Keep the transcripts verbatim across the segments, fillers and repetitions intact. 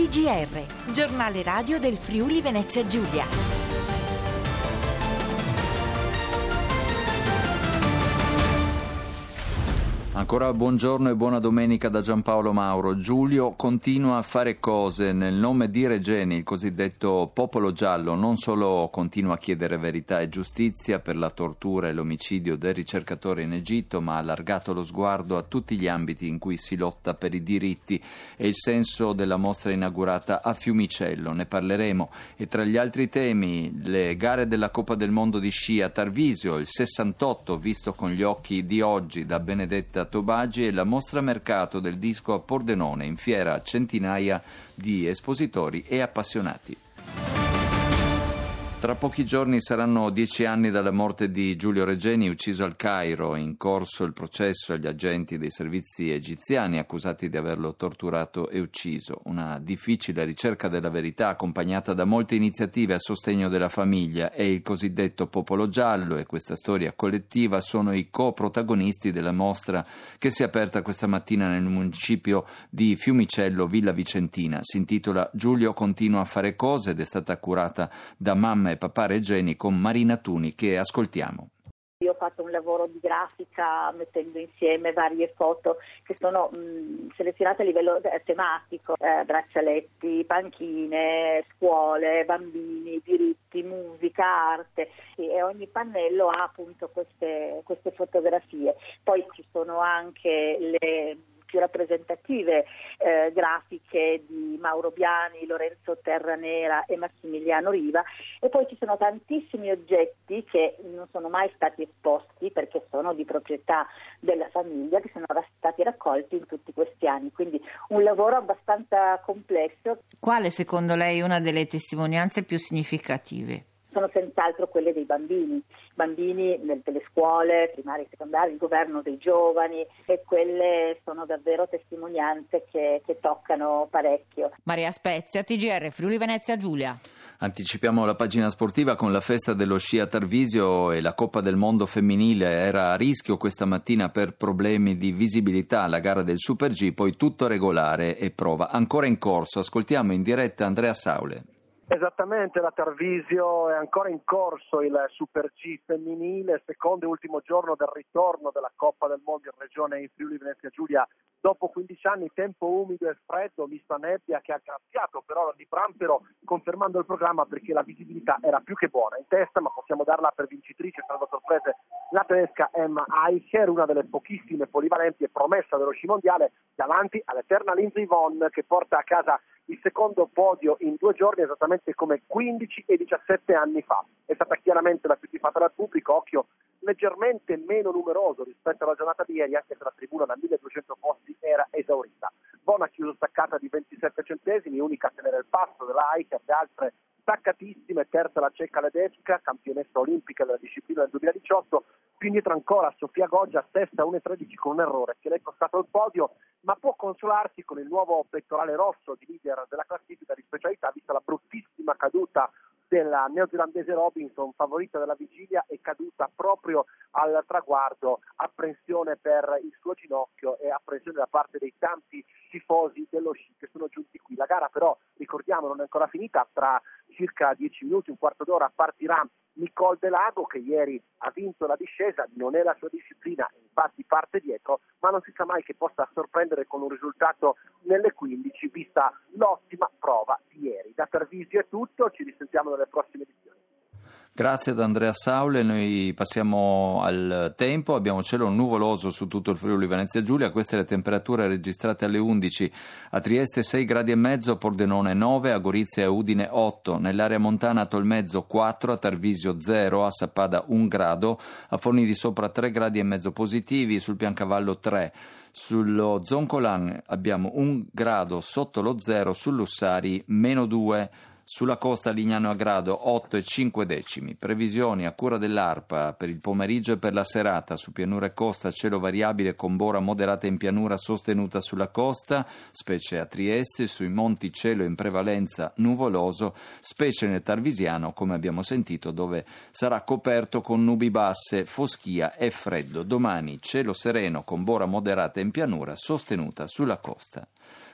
T G R, giornale radio del Friuli Venezia Giulia. Ancora buongiorno e buona domenica da Giampaolo Mauro. Giulio continua a fare cose nel nome di Regeni, il cosiddetto popolo giallo. Non solo continua a chiedere verità e giustizia per la tortura e l'omicidio del ricercatore in Egitto, ma ha allargato lo sguardo a tutti gli ambiti in cui si lotta per i diritti. È il senso della mostra inaugurata a Fiumicello. Ne parleremo. E tra gli altri temi, le gare della Coppa del Mondo di sci a Tarvisio, il sessantotto visto con gli occhi di oggi da Benedetta Tobagi e la mostra mercato del disco a Pordenone, in fiera centinaia di espositori e appassionati. Tra pochi giorni saranno dieci anni dalla morte di Giulio Regeni, ucciso al Cairo. In corso il processo agli agenti dei servizi egiziani accusati di averlo torturato e ucciso. Una difficile ricerca della verità accompagnata da molte iniziative a sostegno della famiglia e il cosiddetto popolo giallo e questa storia collettiva sono i coprotagonisti della mostra che si è aperta questa mattina nel municipio di Fiumicello, Villa Vicentina. Si intitola Giulio continua a fare cose ed è stata curata da mamma e papà Regeni con Marina Tuni, che ascoltiamo. Io ho fatto un lavoro di grafica mettendo insieme varie foto che sono mh, selezionate a livello eh, tematico, eh, braccialetti, panchine, scuole, bambini, diritti, musica, arte, e ogni pannello ha appunto queste, queste fotografie. Poi ci sono anche le più rappresentative eh, grafiche di Mauro Biani, Lorenzo Terranera e Massimiliano Riva, e poi ci sono tantissimi oggetti che non sono mai stati esposti perché sono di proprietà della famiglia, che sono stati raccolti in tutti questi anni, quindi un lavoro abbastanza complesso. Quale secondo lei una delle testimonianze più significative? Sono senz'altro quelle dei bambini, bambini delle scuole primarie e secondarie, il governo dei giovani, e quelle sono davvero testimonianze che, che toccano parecchio. Maria Spezia, T G R, Friuli Venezia Giulia. Anticipiamo la pagina sportiva con la festa dello sci a Tarvisio e la Coppa del Mondo femminile era a rischio questa mattina per problemi di visibilità. La gara del Super G, poi tutto regolare e prova ancora in corso. Ascoltiamo in diretta Andrea Saule. Esattamente, la Tarvisio è ancora in corso il Super G femminile, secondo e ultimo giorno del ritorno della Coppa del Mondo in regione in Friuli Venezia Giulia. Dopo quindici anni, tempo umido e freddo, misto a nebbia che ha graziato però di Prampero, confermando il programma perché la visibilità era più che buona. In testa, ma possiamo darla per vincitrice, essendo sorprese, la tedesca Emma Eicher, una delle pochissime polivalenti e promessa dello sci mondiale, davanti all'eterna Lindsey Vonn che porta a casa il secondo podio in due giorni, esattamente come quindici e diciassette anni fa. È stata chiaramente la più tifata dal pubblico, occhio leggermente meno numeroso rispetto alla giornata di ieri, anche se la tribuna da milleduecento posti era esaurita. Vonn ha chiuso staccata di ventisette centesimi, unica a tenere il passo della Eicher, le altre staccatissime, terza la ceca Ledecka, campionessa olimpica della disciplina del duemiladiciotto, più indietro ancora Sofia Goggia, testa uno e tredici con un errore che le è costato il podio, ma può consolarsi con il nuovo pettorale rosso di leader della classifica di specialità, vista la bruttissima caduta della neozelandese Robinson, favorita della vigilia, è caduta proprio al traguardo. Apprensione per il suo ginocchio e apprensione da parte dei tanti tifosi dello sci che sono giunti qui. La gara però, ricordiamo, non è ancora finita, tra circa dieci minuti, un quarto d'ora partirà Nicole Delago, che ieri ha vinto la discesa, non è la sua disciplina, infatti parte dietro, ma non si sa mai che possa sorprendere con un risultato nelle quindici, vista l'ottima prova di ieri. Da Tarvisio è tutto, ci risentiamo nelle prossime edizioni. Grazie ad Andrea Saule, noi passiamo al tempo, abbiamo cielo nuvoloso su tutto il Friuli Venezia Giulia, queste le temperature registrate alle undici, a Trieste sei gradi e mezzo, a Pordenone nove, a Gorizia e Udine otto, nell'area montana a Tolmezzo quattro, a Tarvisio zero, a Sappada un grado, a Forni di Sopra tre gradi e mezzo positivi, sul Piancavallo tre. Sullo Zoncolan abbiamo un grado sotto lo zero, sull'Ussari meno due, sulla costa Lignano a Grado otto e cinque decimi. Previsioni a cura dell'ARPA per il pomeriggio e per la serata. Su pianura e costa cielo variabile con bora moderata in pianura sostenuta sulla costa, specie a Trieste. Sui monti cielo in prevalenza nuvoloso, specie nel Tarvisiano, come abbiamo sentito, dove sarà coperto con nubi basse, foschia e freddo. Domani cielo sereno con bora moderata in pianura sostenuta sulla costa.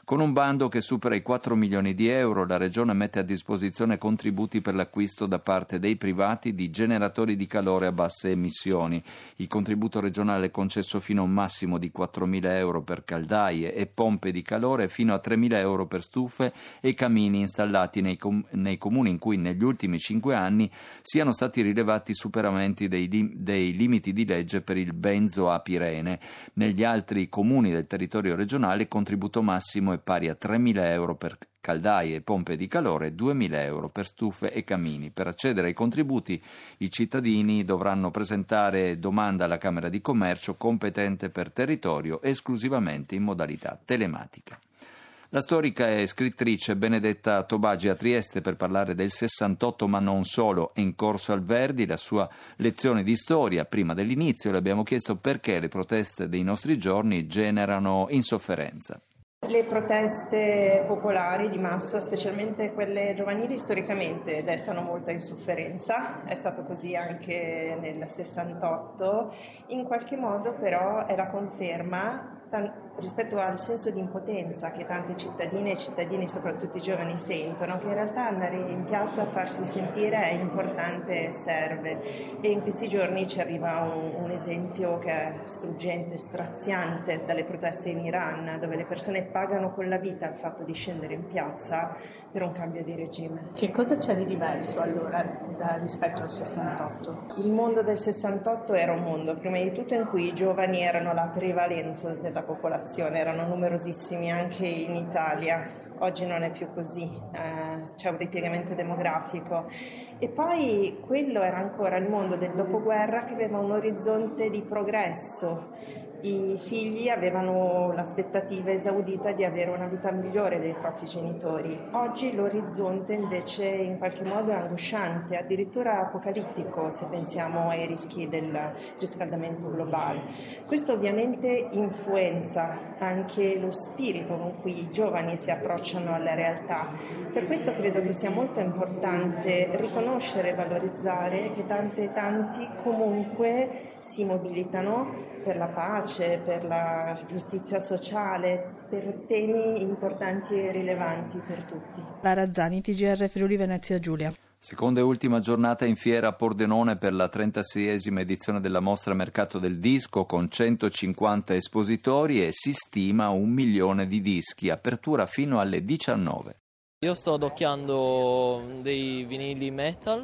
Con un bando che supera i quattro milioni di euro, la Regione mette a disposizione contributi per l'acquisto da parte dei privati di generatori di calore a basse emissioni. Il contributo regionale è concesso fino a un massimo di quattromila euro per caldaie e pompe di calore e fino a tremila euro per stufe e camini installati nei, com- nei comuni in cui negli ultimi cinque anni siano stati rilevati superamenti dei, lim- dei limiti di legge per il benzoapirene. Negli altri comuni del territorio regionale il contributo massimo è pari a tremila euro per caldaie e pompe di calore e duemila euro per stufe e camini. Per accedere ai contributi i cittadini dovranno presentare domanda alla Camera di Commercio competente per territorio esclusivamente in modalità telematica. La storica e scrittrice Benedetta Tobagi a Trieste per parlare del sessantotto, ma non solo, è in corso al Verdi la sua lezione di storia. Prima dell'inizio le abbiamo chiesto perché le proteste dei nostri giorni generano insofferenza. Le proteste popolari di massa, specialmente quelle giovanili, storicamente destano molta insofferenza, è stato così anche nel sessantotto, in qualche modo però è la conferma rispetto al senso di impotenza che tante cittadine e cittadini, soprattutto i giovani, sentono, che in realtà andare in piazza a farsi sentire è importante e serve. E in questi giorni ci arriva un, un esempio che è struggente, straziante, dalle proteste in Iran, dove le persone pagano con la vita il fatto di scendere in piazza per un cambio di regime. Che cosa c'è di diverso allora da, rispetto al sessantotto? Il mondo del sessantotto era un mondo, prima di tutto, in cui i giovani erano la prevalenza della popolazione, erano numerosissimi anche in Italia. Oggi non è più così, eh, c'è un ripiegamento demografico. E poi quello era ancora il mondo del dopoguerra che aveva un orizzonte di progresso. I figli avevano l'aspettativa esaudita di avere una vita migliore dei propri genitori. Oggi l'orizzonte invece in qualche modo è angosciante, addirittura apocalittico se pensiamo ai rischi del riscaldamento globale. Questo ovviamente influenza anche lo spirito con cui i giovani si approcciano alla realtà. Per questo credo che sia molto importante riconoscere e valorizzare che tante e tanti comunque si mobilitano per la pace, per la giustizia sociale, per temi importanti e rilevanti per tutti. Lara Zani, T G R Friuli Venezia Giulia. Seconda e ultima giornata in fiera a Pordenone per la trentaseiesima edizione della Mostra Mercato del Disco con centocinquanta espositori e si stima un milione di dischi. Apertura fino alle diciannove. Io sto adocchiando dei vinili metal,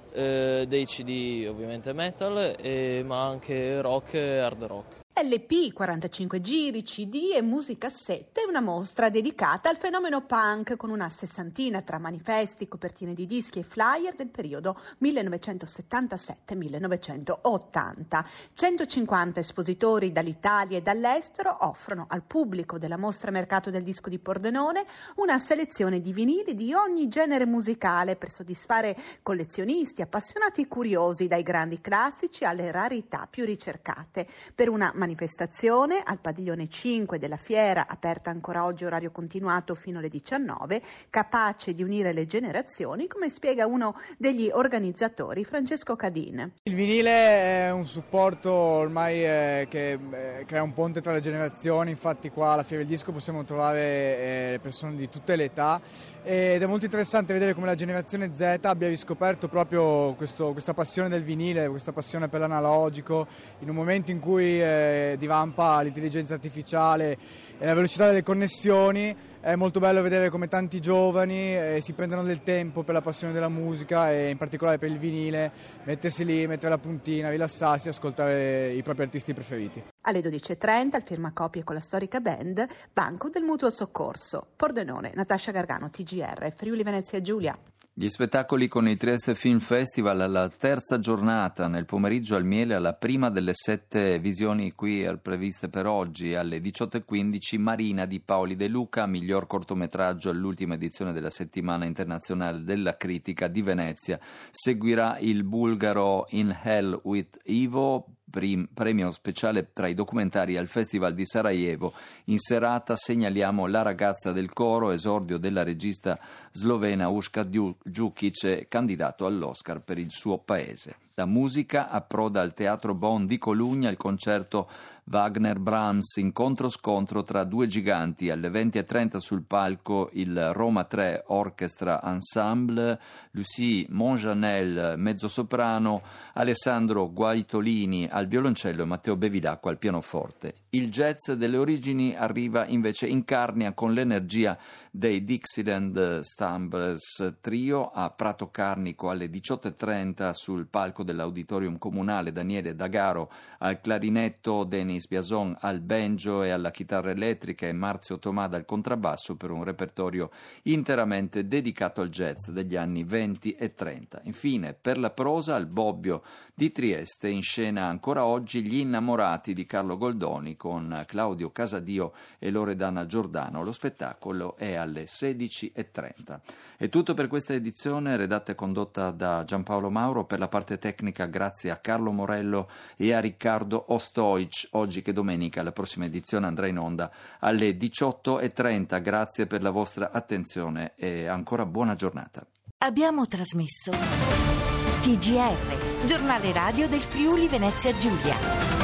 eh, dei C D ovviamente metal, eh, ma anche rock e hard rock. L P, quarantacinque giri, C D e musicassette è una mostra dedicata al fenomeno punk con una sessantina tra manifesti, copertine di dischi e flyer del periodo millenovecentosettantasette millenovecentottanta. centocinquanta espositori dall'Italia e dall'estero offrono al pubblico della Mostra Mercato del Disco di Pordenone una selezione di vinili di ogni genere musicale per soddisfare collezionisti, appassionati e curiosi, dai grandi classici alle rarità più ricercate. Per una manifestazione al padiglione cinque della fiera, aperta ancora oggi orario continuato fino alle diciannove, capace di unire le generazioni, come spiega uno degli organizzatori, Francesco Cadin. Il vinile è un supporto ormai eh, che eh, crea un ponte tra le generazioni, infatti qua alla Fiera del Disco possiamo trovare eh, persone di tutte le età ed è molto interessante vedere come la generazione Z abbia riscoperto proprio questo, questa passione del vinile, questa passione per l'analogico, in un momento in cui eh, divampa l'intelligenza artificiale e la velocità delle connessioni. È molto bello vedere come tanti giovani eh, si prendono del tempo per la passione della musica e in particolare per il vinile, mettersi lì, mettere la puntina, rilassarsi e ascoltare i propri artisti preferiti. Alle dodici e trenta il firmacopie con la storica band Banco del Mutuo Soccorso. Pordenone, Natascia Gargano, T G R, Friuli Venezia Giulia. Gli spettacoli con il Trieste Film Festival alla terza giornata, nel pomeriggio al Miele, alla prima delle sette visioni qui previste per oggi, alle diciotto e quindici Marina di Paoli De Luca, miglior cortometraggio all'ultima edizione della settimana internazionale della critica di Venezia. Seguirà il bulgaro In Hell with Ivo, premio speciale tra i documentari al Festival di Sarajevo. In serata segnaliamo La ragazza del coro, esordio della regista slovena Uška Đukić, candidato all'Oscar per il suo paese. La musica approda al Teatro Bon di Colugna il concerto Wagner-Brahms, incontro-scontro tra due giganti. Alle venti e trenta sul palco il Roma tre Orchestra Ensemble, Lucie Monjanel mezzosoprano, Alessandro Guaitolini al violoncello e Matteo Bevilacqua al pianoforte. Il jazz delle origini arriva invece in Carnia con l'energia dei Dixieland Stamblers Trio a Prato Carnico alle diciotto e trenta sul palco dell'Auditorium Comunale. Daniele Dagaro al clarinetto, Denis Biason al banjo e alla chitarra elettrica e Marzio Tomada al contrabbasso per un repertorio interamente dedicato al jazz degli anni venti e trenta. Infine, per la prosa, al Bobbio di Trieste in scena ancora oggi Gli innamorati di Carlo Goldoni con Claudio Casadio e Loredana Giordano. Lo spettacolo è alle sedici e trenta. È tutto per questa edizione, redatta e condotta da Giampaolo Mauro. Per la parte tecnica grazie a Carlo Morello e a Riccardo Ostoic. Oggi che domenica, la prossima edizione andrà in onda alle diciotto e trenta. Grazie per la vostra attenzione e ancora buona giornata. Abbiamo trasmesso T G R, giornale radio del Friuli Venezia Giulia.